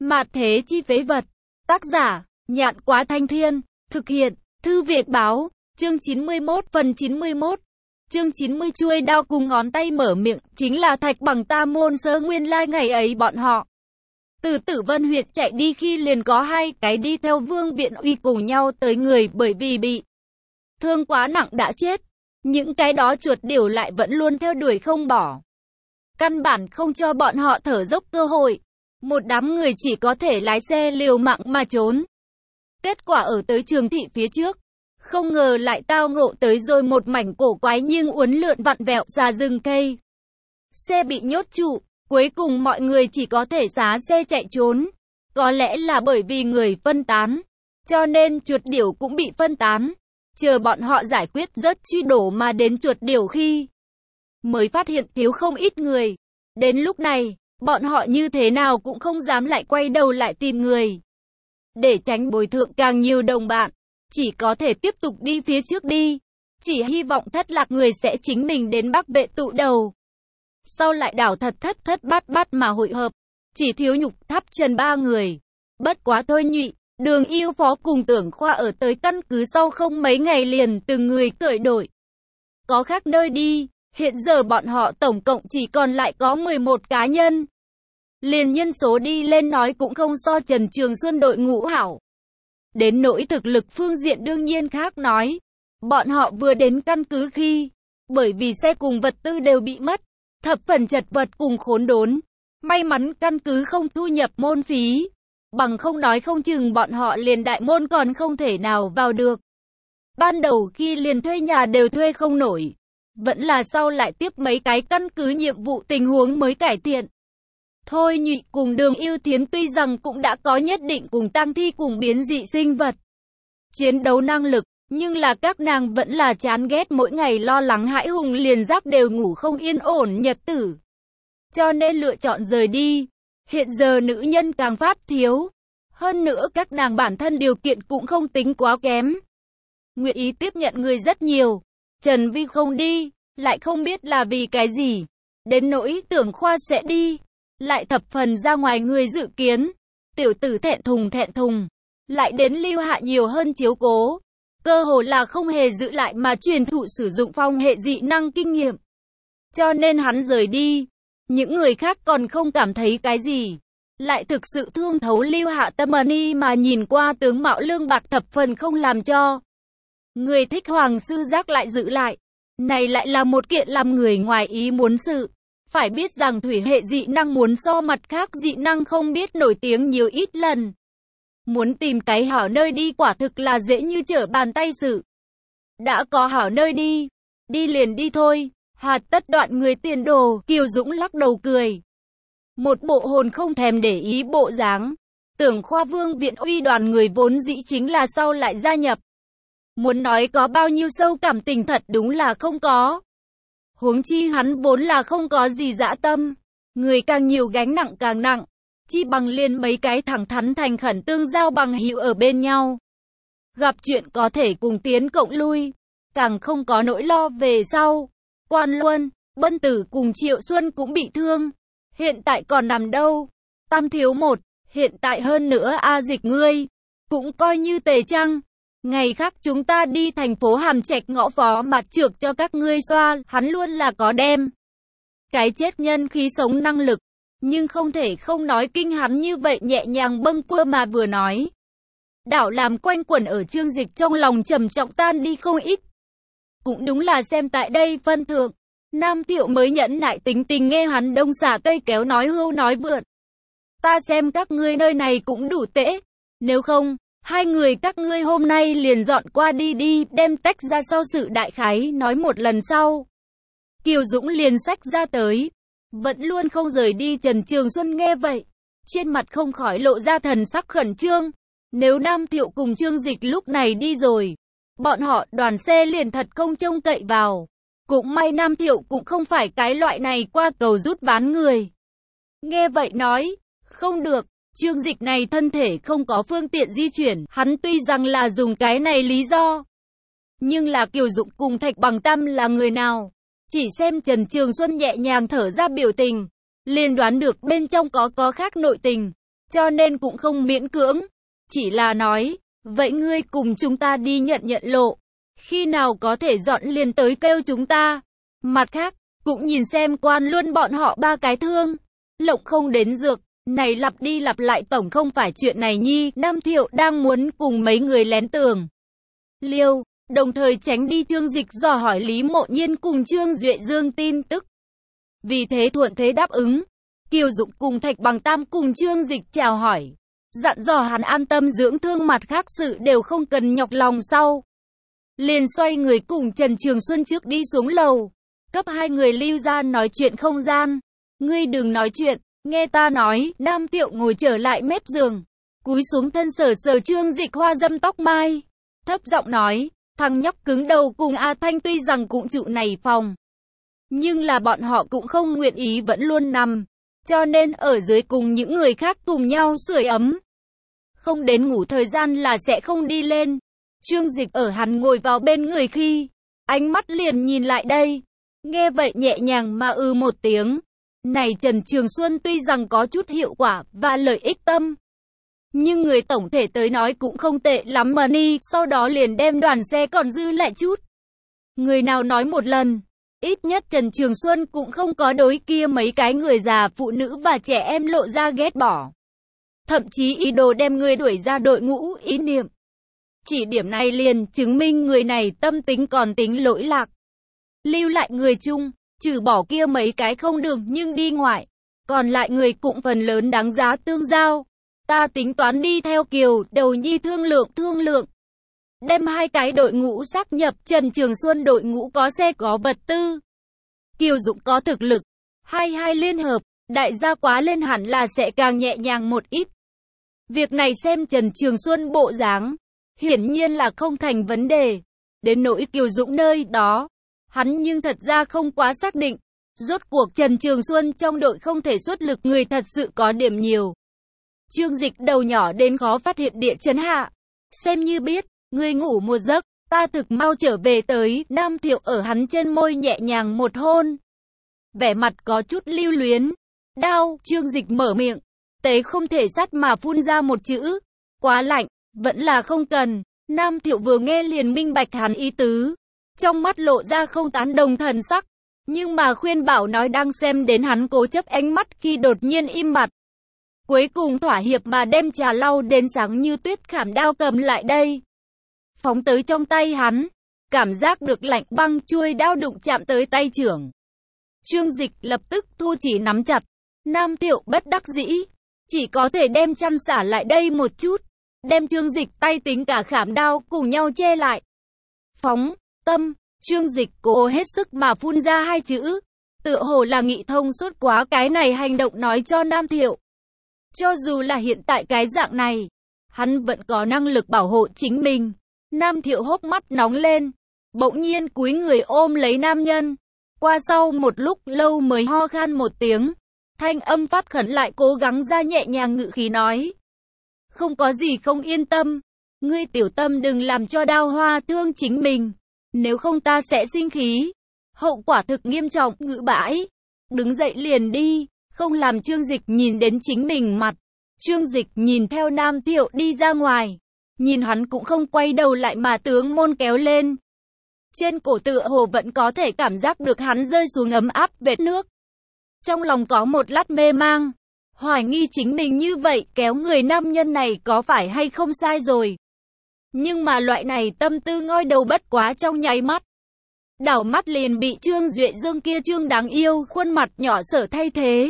Mạt thế chi phế vật. Tác giả, Nhạn Quá Thanh Thiên. Thực hiện, Thư Việt Báo. Chương 91 phần 91. Chương 90 chuôi đao cùng ngón tay mở miệng, chính là Thạch Bằng Tam môn sơ nguyên lai ngày ấy bọn họ. Từ Tử Vân huyện chạy đi khi liền có hai cái đi theo Vương Viện Uy cùng nhau tới người bởi vì bị thương quá nặng đã chết. Những cái đó chuột điểu lại vẫn luôn theo đuổi không bỏ. Căn bản không cho bọn họ thở dốc cơ hội. Một đám người chỉ có thể lái xe liều mạng mà trốn. Kết quả ở tới Trường thị phía trước, không ngờ lại tao ngộ tới rồi một mảnh cổ quái nhưng uốn lượn vặn vẹo ra rừng cây. Xe bị nhốt trụ, cuối cùng mọi người chỉ có thể xá xe chạy trốn. Có lẽ là bởi vì người phân tán, cho nên chuột điểu cũng bị phân tán. Chờ bọn họ giải quyết rất truy đổ mà đến chuột điểu khi mới phát hiện thiếu không ít người. Đến lúc này, bọn họ như thế nào cũng không dám lại quay đầu lại tìm người. Để tránh bồi thường càng nhiều đồng bạn, chỉ có thể tiếp tục đi phía trước đi. Chỉ hy vọng thất lạc người sẽ chính mình đến Bắc Vệ tụ đầu. Sau lại đảo thật thất bát mà hội hợp. Chỉ thiếu Nhục Tháp Trần ba người. Bất quá thôi nhụy, Đường Yêu Phó cùng Tưởng Khoa ở tới căn cứ sau không mấy ngày liền từng người cởi đổi. Có khác nơi đi, hiện giờ bọn họ tổng cộng chỉ còn lại có 11 cá nhân. Liền nhân số đi lên nói cũng không so Trần Trường Xuân đội ngũ hảo. Đến nỗi thực lực phương diện đương nhiên khác nói. Bọn họ vừa đến căn cứ khi, bởi vì xe cùng vật tư đều bị mất, thập phần chật vật cùng khốn đốn. May mắn căn cứ không thu nhập môn phí, bằng không nói không chừng bọn họ liền đại môn còn không thể nào vào được. Ban đầu khi liền thuê nhà đều thuê không nổi, vẫn là sau lại tiếp mấy cái căn cứ nhiệm vụ tình huống mới cải thiện. Thôi nhụy cùng Đường Yêu Thiến tuy rằng cũng đã có nhất định cùng tang thi cùng biến dị sinh vật chiến đấu năng lực, nhưng là các nàng vẫn là chán ghét mỗi ngày lo lắng hãi hùng liền giấc đều ngủ không yên ổn nhật tử. Cho nên lựa chọn rời đi. Hiện giờ nữ nhân càng phát thiếu. Hơn nữa các nàng bản thân điều kiện cũng không tính quá kém. Nguyện ý tiếp nhận người rất nhiều. Trần Vi không đi, lại không biết là vì cái gì. Đến nỗi Tưởng Khoa sẽ đi, lại thập phần ra ngoài người dự kiến. Tiểu tử thẹn thùng, lại đến Lưu Hạ nhiều hơn chiếu cố. Cơ hồ là không hề giữ lại mà truyền thụ sử dụng phong hệ dị năng kinh nghiệm. Cho nên hắn rời đi. Những người khác còn không cảm thấy cái gì. Lại thực sự thương thấu Lưu Hạ tâm ni mà nhìn qua tướng mạo lương bạc thập phần không làm cho người thích Hoàng sư giác lại giữ lại. Này lại là một kiện làm người ngoài ý muốn sự. Phải biết rằng thủy hệ dị năng muốn so mặt khác dị năng không biết nổi tiếng nhiều ít lần. Muốn tìm cái hảo nơi đi quả thực là dễ như trở bàn tay sự. Đã có hảo nơi đi, đi liền đi thôi. Hà tất đoạn người tiền đồ, Kiều Dũng lắc đầu cười. Một bộ hồn không thèm để ý bộ dáng. Tưởng Khoa Vương Viện Uy đoàn người vốn dĩ chính là sau lại gia nhập. Muốn nói có bao nhiêu sâu cảm tình thật đúng là không có. Huống chi hắn vốn là không có gì dã tâm. Người càng nhiều gánh nặng càng nặng. Chi bằng liền mấy cái thẳng thắn thành khẩn tương giao bằng hữu ở bên nhau. Gặp chuyện có thể cùng tiến cộng lui. Càng không có nỗi lo về sau. Quan Luân, Bân Tử cùng Triệu Xuân cũng bị thương. Hiện tại còn nằm đâu? Tam thiếu một, hiện tại hơn nữa A Dịch ngươi. Cũng coi như tề trăng. Ngày khác chúng ta đi thành phố Hàm Trạch ngõ phó mặt trược cho các ngươi xoa. Hắn luôn là có đem cái chết nhân khí sống năng lực. Nhưng không thể không nói kinh hắn như vậy nhẹ nhàng bâng quơ mà vừa nói. Đảo làm quanh quẩn ở Trương Dịch trong lòng trầm trọng tan đi không ít. Cũng đúng là xem tại đây phân thượng. Nam Thiệu mới nhẫn nại tính tình nghe hắn đông xả cây kéo nói hưu nói vượn. Ta xem các ngươi nơi này cũng đủ tễ. Nếu không, hai người các ngươi hôm nay liền dọn qua đi đem tách ra sau sự đại khái nói một lần sau. Kiều Dũng liền xách ra tới. Vẫn luôn không rời đi Trần Trường Xuân nghe vậy. Trên mặt không khỏi lộ ra thần sắc khẩn trương. Nếu Nam Thiệu cùng Trương Dịch lúc này đi rồi, bọn họ đoàn xe liền thật không trông cậy vào. Cũng may Nam Thiệu cũng không phải cái loại này qua cầu rút ván người. Nghe vậy nói, không được, Trương Dịch này thân thể không có phương tiện di chuyển, hắn tuy rằng là dùng cái này lý do. Nhưng là Kiều Dụng cùng Thạch Bằng Tam là người nào? Chỉ xem Trần Trường Xuân nhẹ nhàng thở ra biểu tình, liền đoán được bên trong có khác nội tình. cho nên cũng không miễn cưỡng. Chỉ là nói, vậy ngươi cùng chúng ta đi nhận lộ. Khi nào có thể dọn liền tới kêu chúng ta. Mặt khác, cũng nhìn xem quan luôn bọn họ ba cái thương. Lộng không đến dược, này lặp đi lặp lại tổng không phải chuyện này nhi. Nam Thiệu đang muốn cùng mấy người lén tường liêu, đồng thời tránh đi Trương Dịch dò hỏi Lý Mộ Nhiên cùng Trương Duệ Dương tin tức. Vì thế thuận thế đáp ứng. Kiều Dụng cùng Thạch Bằng Tam cùng Trương Dịch chào hỏi, dặn dò hắn an tâm dưỡng thương, mặt khác sự đều không cần nhọc lòng sau. Liền xoay người cùng Trần Trường Xuân trước đi xuống lầu, cấp hai người lưu ra nói chuyện không gian. Ngươi đừng nói chuyện, nghe ta nói. Nam Tiệu ngồi trở lại mép giường, cúi xuống thân sờ sờ Trương Dịch hoa dâm tóc mai, thấp giọng nói, thằng nhóc cứng đầu cùng A Thanh tuy rằng cũng trụ này phòng, nhưng là bọn họ cũng không nguyện ý vẫn luôn nằm, cho nên ở dưới cùng những người khác cùng nhau sưởi ấm. Không đến ngủ thời gian là sẽ không đi lên. Trương Dịch ở hắn ngồi vào bên người khi, ánh mắt liền nhìn lại đây. Nghe vậy nhẹ nhàng mà một tiếng. Này Trần Trường Xuân tuy rằng có chút hiệu quả và lợi ích tâm, nhưng người tổng thể tới nói cũng không tệ lắm mà ni. Sau đó liền đem đoàn xe còn dư lại chút. Người nào nói một lần. Ít nhất Trần Trường Xuân cũng không có đối kia mấy cái người già, phụ nữ và trẻ em lộ ra ghét bỏ. Thậm chí ý đồ đem người đuổi ra đội ngũ ý niệm. Chỉ điểm này liền chứng minh người này tâm tính còn tính lỗi lạc. Lưu lại người chung, trừ bỏ kia mấy cái không được nhưng đi ngoại. Còn lại người cũng phần lớn đáng giá tương giao. Ta tính toán đi theo Kiều Đầu Nhi thương lượng. Đem hai cái đội ngũ xác nhập. Trần Trường Xuân đội ngũ có xe có vật tư, Kiều Dụng có thực lực, hai liên hợp, đại gia quá lên hẳn là sẽ càng nhẹ nhàng một ít. Việc này xem Trần Trường Xuân bộ dáng, hiển nhiên là không thành vấn đề. Đến nỗi Kiều Dụng nơi đó, hắn nhưng thật ra không quá xác định. Rốt cuộc Trần Trường Xuân trong đội không thể xuất lực người thật sự có điểm nhiều. Trương Dịch đầu nhỏ đến khó phát hiện địa chấn hạ. Xem như biết, ngươi ngủ một giấc, ta thực mau trở về tới. Nam Thiệu ở hắn trên môi nhẹ nhàng một hôn, vẻ mặt có chút lưu luyến. Đau. Trương Dịch mở miệng, tế không thể sắt mà phun ra một chữ, quá lạnh, vẫn là không cần. Nam Thiệu vừa nghe liền minh bạch hắn ý tứ, trong mắt lộ ra không tán đồng thần sắc, nhưng mà khuyên bảo nói đang xem đến hắn cố chấp ánh mắt khi đột nhiên im bặt. Cuối cùng thỏa hiệp mà đem trà lau đến sáng như tuyết khảm đao cầm lại đây, phóng tới trong tay hắn. Cảm giác được lạnh băng chuôi đao đụng chạm tới tay trưởng. Trương Dịch lập tức thu chỉ nắm chặt. Nam Thiệu bất đắc dĩ, chỉ có thể đem chăn xả lại đây một chút, đem Trương Dịch tay tính cả khảm đao cùng nhau che lại. Phóng tâm. Trương Dịch cố hết sức mà phun ra hai chữ, tựa hồ là nghĩ thông suốt quá cái này hành động nói cho Nam Thiệu. Cho dù là hiện tại cái dạng này, hắn vẫn có năng lực bảo hộ chính mình. Nam Thiệu hốc mắt nóng lên, bỗng nhiên cúi người ôm lấy nam nhân. Qua sau một lúc lâu mới ho khan một tiếng, thanh âm phát khẩn lại cố gắng ra nhẹ nhàng ngự khí nói. Không có gì không yên tâm, ngươi tiểu tâm đừng làm cho Đao Hoa thương chính mình, nếu không ta sẽ sinh khí. Hậu quả thực nghiêm trọng. Ngự bãi, đứng dậy liền đi, không làm Trương Dịch nhìn đến chính mình mặt. Trương Dịch nhìn theo Nam Thiệu đi ra ngoài, nhìn hắn cũng không quay đầu lại mà tướng môn kéo lên. Trên cổ tựa hồ vẫn có thể cảm giác được hắn rơi xuống ấm áp vệt nước. Trong lòng có một lát mê mang, hoài nghi chính mình như vậy kéo người nam nhân này có phải hay không sai rồi. Nhưng mà loại này tâm tư ngoi đầu bất quá trong nháy mắt. Đảo mắt liền bị Trương Duệ Dương kia trương đáng yêu khuôn mặt nhỏ sở thay thế.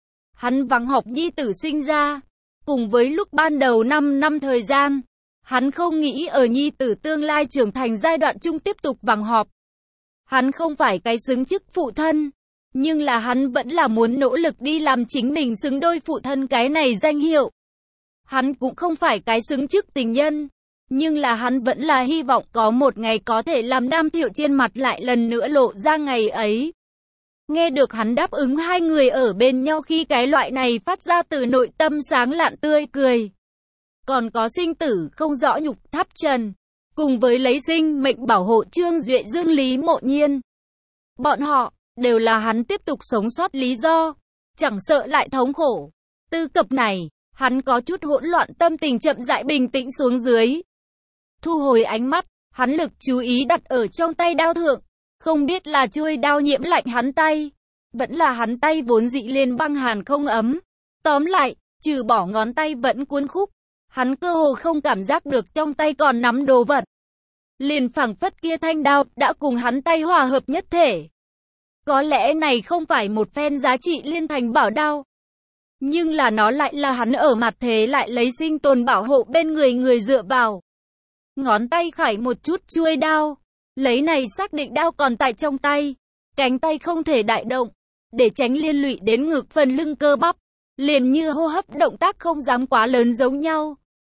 Hắn vắng học nhi tử sinh ra, cùng với lúc ban đầu 5 năm thời gian, hắn không nghĩ ở nhi tử tương lai trưởng thành giai đoạn chung tiếp tục vắng họp. Hắn không phải cái xứng chức phụ thân, nhưng là hắn vẫn là muốn nỗ lực đi làm chính mình xứng đôi phụ thân cái này danh hiệu. Hắn cũng không phải cái xứng chức tình nhân, nhưng là hắn vẫn là hy vọng có một ngày có thể làm Nam Thiệu trên mặt lại lần nữa lộ ra ngày ấy. Nghe được hắn đáp ứng hai người ở bên nhau khi cái loại này phát ra từ nội tâm sáng lạn tươi cười. Còn có sinh tử không rõ nhục tháp trần, cùng với lấy sinh mệnh bảo hộ Trương Duệ Dương Lý Mộ Nhiên. Bọn họ đều là hắn tiếp tục sống sót lý do, chẳng sợ lại thống khổ. Tư cập này, Hắn có chút hỗn loạn, tâm tình chậm rãi bình tĩnh xuống dưới. Thu hồi ánh mắt, hắn lực chú ý đặt ở trong tay đao thượng. Không biết là chuôi đao nhiễm lạnh hắn tay, vẫn là hắn tay vốn dị liền băng hàn không ấm. Tóm lại, trừ bỏ ngón tay vẫn cuốn khúc, hắn cơ hồ không cảm giác được trong tay còn nắm đồ vật. Liền phảng phất kia thanh đao đã cùng hắn tay hòa hợp nhất thể. Có lẽ này không phải một phen giá trị liên thành bảo đao, nhưng là nó lại là hắn ở mặt thế lại lấy sinh tồn bảo hộ bên người dựa vào. Ngón tay khải một chút chuôi đao, lấy này xác định đao còn tại trong tay, cánh tay không thể đại động, để tránh liên lụy đến ngực phần lưng cơ bắp, liền như hô hấp động tác không dám quá lớn giống nhau.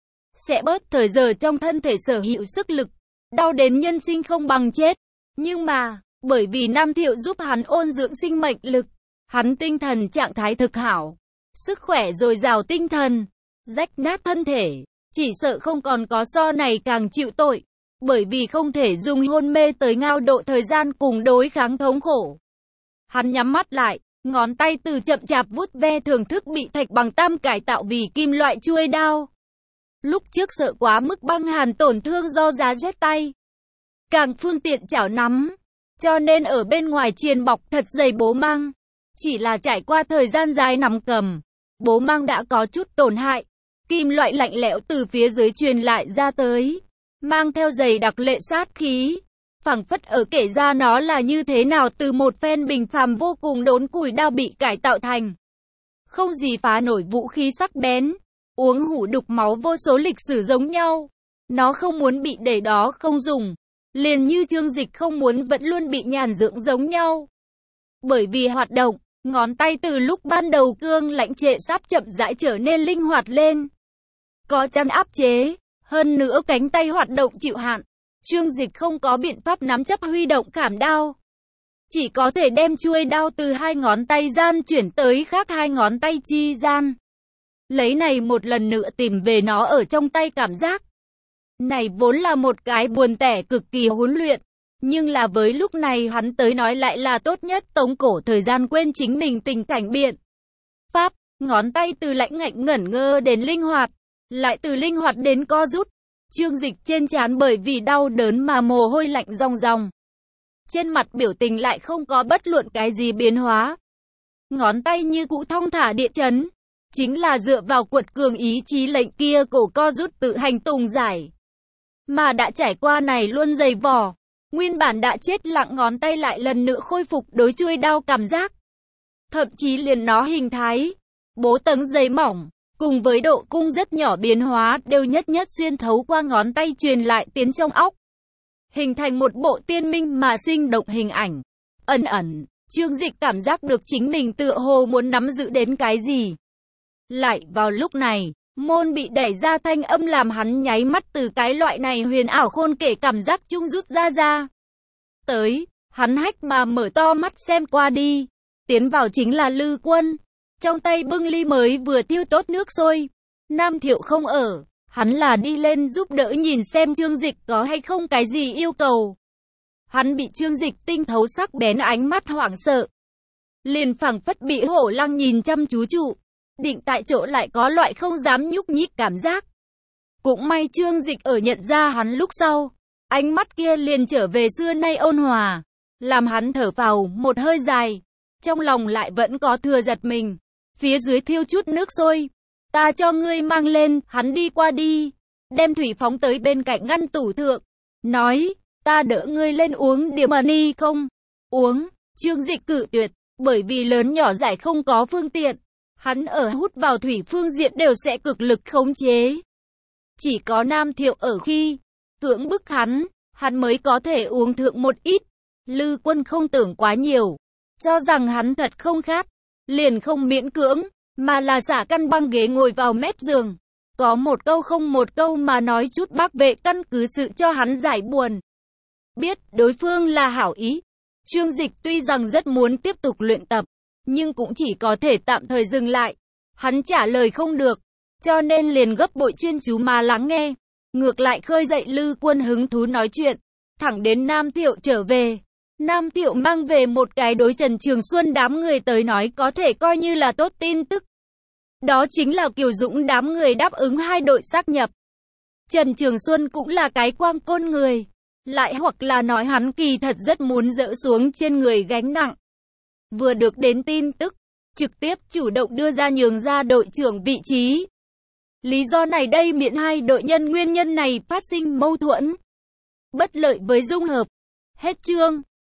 Sẽ bớt thời giờ trong thân thể sở hữu sức lực, đau đến nhân sinh không bằng chết. Nhưng mà, bởi vì Nam Thiệu giúp hắn ôn dưỡng sinh mệnh lực, hắn tinh thần trạng thái thực hảo, sức khỏe dồi dào tinh thần, rách nát thân thể, chỉ sợ không còn có so này càng chịu tội, bởi vì không thể dùng hôn mê tới ngao độ thời gian cùng đối kháng thống khổ. Hắn nhắm mắt lại, ngón tay từ chậm chạp vuốt ve thưởng thức bị thạch bằng tam cải tạo vì kim loại chuôi đao. Lúc trước sợ quá mức băng hàn tổn thương do giá rét tay, càng phương tiện chảo nắm, cho nên ở bên ngoài triền bọc thật dày bố mang. Chỉ là trải qua thời gian dài nắm cầm, bố mang đã có chút tổn hại, kim loại lạnh lẽo từ phía dưới truyền lại ra tới, mang theo dày đặc lệ sát khí, phảng phất ở kể ra nó là như thế nào từ một phen bình phàm vô cùng đốn củi đao bị cải tạo thành không gì phá nổi vũ khí sắc bén, uống hủ đục máu vô số lịch sử giống nhau. Nó không muốn bị để đó không dùng, liền như Trương Dịch không muốn vẫn luôn bị nhàn dưỡng giống nhau. Bởi vì hoạt động, ngón tay từ lúc ban đầu cương lãnh trệ sắp chậm rãi trở nên linh hoạt lên. Có chắn áp chế, hơn nữa cánh tay hoạt động chịu hạn. Trương Dịch không có biện pháp nắm chấp huy động khảm đao, chỉ có thể đem chuôi đao từ hai ngón tay gian chuyển tới khác hai ngón tay chi gian. Lấy này một lần nữa tìm về nó ở trong tay cảm giác. Này vốn là một cái buồn tẻ cực kỳ huấn luyện, nhưng là với lúc này hắn tới nói lại là tốt nhất tống cổ thời gian quên chính mình tình cảnh biện pháp, ngón tay từ lãnh ngạnh ngẩn ngơ đến linh hoạt, lại từ linh hoạt đến co rút. Trương Dịch trên trán bởi vì đau đớn mà mồ hôi lạnh ròng ròng. Trên mặt biểu tình lại không có bất luận cái gì biến hóa. Ngón tay như cũ thong thả địa chấn, chính là dựa vào quật cường ý chí lệnh kia cổ co rút tự hành tùng giải. Mà đã trải qua này luôn dày vò, nguyên bản đã chết lặng ngón tay lại lần nữa khôi phục đối chuôi đao cảm giác. Thậm chí liền nó hình thái, bố tầng dày mỏng, cùng với độ cung rất nhỏ biến hóa đều nhất nhất xuyên thấu qua ngón tay truyền lại tiến trong óc. Hình thành một bộ tiên minh mà sinh động hình ảnh. Ẩn ẩn, Trương Dịch cảm giác được chính mình tựa hồ muốn nắm giữ đến cái gì. Lại vào lúc này, môn bị đẩy ra thanh âm làm hắn nháy mắt từ cái loại này huyền ảo khôn kể cảm giác chung rút ra. Tới, hắn hách mà mở to mắt xem qua đi. Tiến vào chính là Lư Quân. Trong tay bưng ly mới vừa thiêu tốt nước sôi. Nam Thiệu không ở, hắn là đi lên giúp đỡ nhìn xem Trương Dịch có hay không cái gì yêu cầu. Hắn bị Trương Dịch tinh thấu sắc bén ánh mắt hoảng sợ, liền phảng phất bị hổ lăng nhìn chăm chú trụ, định tại chỗ lại có loại không dám nhúc nhích cảm giác. Cũng may Trương Dịch ở nhận ra hắn lúc sau, ánh mắt kia liền trở về xưa nay ôn hòa, làm hắn thở phào một hơi dài, trong lòng lại vẫn có thừa giật mình. Phía dưới thiêu chút nước sôi, ta cho ngươi mang lên. Hắn đi qua đi, đem thủy phóng tới bên cạnh ngăn tủ thượng, nói, ta đỡ ngươi lên uống điểm ni không? Uống. Trương Dịch cự tuyệt, bởi vì lớn nhỏ giải không có phương tiện, hắn ở hút vào thủy phương diện đều sẽ cực lực khống chế. Chỉ có Nam Thiệu ở khi cưỡng bức hắn mới có thể uống thượng một ít. Lư Quân không tưởng quá nhiều, cho rằng hắn thật không khát, liền không miễn cưỡng, mà là xả căn băng ghế ngồi vào mép giường. Có một câu không một câu mà nói chút bác vệ căn cứ sự cho hắn giải buồn. Biết đối phương là hảo ý, Trương Dịch tuy rằng rất muốn tiếp tục luyện tập, nhưng cũng chỉ có thể tạm thời dừng lại. Hắn trả lời không được, cho nên liền gấp bội chuyên chú mà lắng nghe. Ngược lại khơi dậy Lư Quân hứng thú nói chuyện, thẳng đến Nam Thiệu trở về. Nam Thiệu mang về một cái đối Trần Trường Xuân đám người tới nói có thể coi như là tốt tin tức. Đó chính là Kiều Dũng đám người đáp ứng hai đội sáp nhập. Trần Trường Xuân cũng là cái quang côn người. Lại hoặc là nói hắn kỳ thật rất muốn dỡ xuống trên người gánh nặng. Vừa được đến tin tức, trực tiếp chủ động đưa ra nhường ra đội trưởng vị trí. Lý do này đây miễn hai đội nhân nguyên nhân này phát sinh mâu thuẫn. Bất lợi với dung hợp. Hết chương.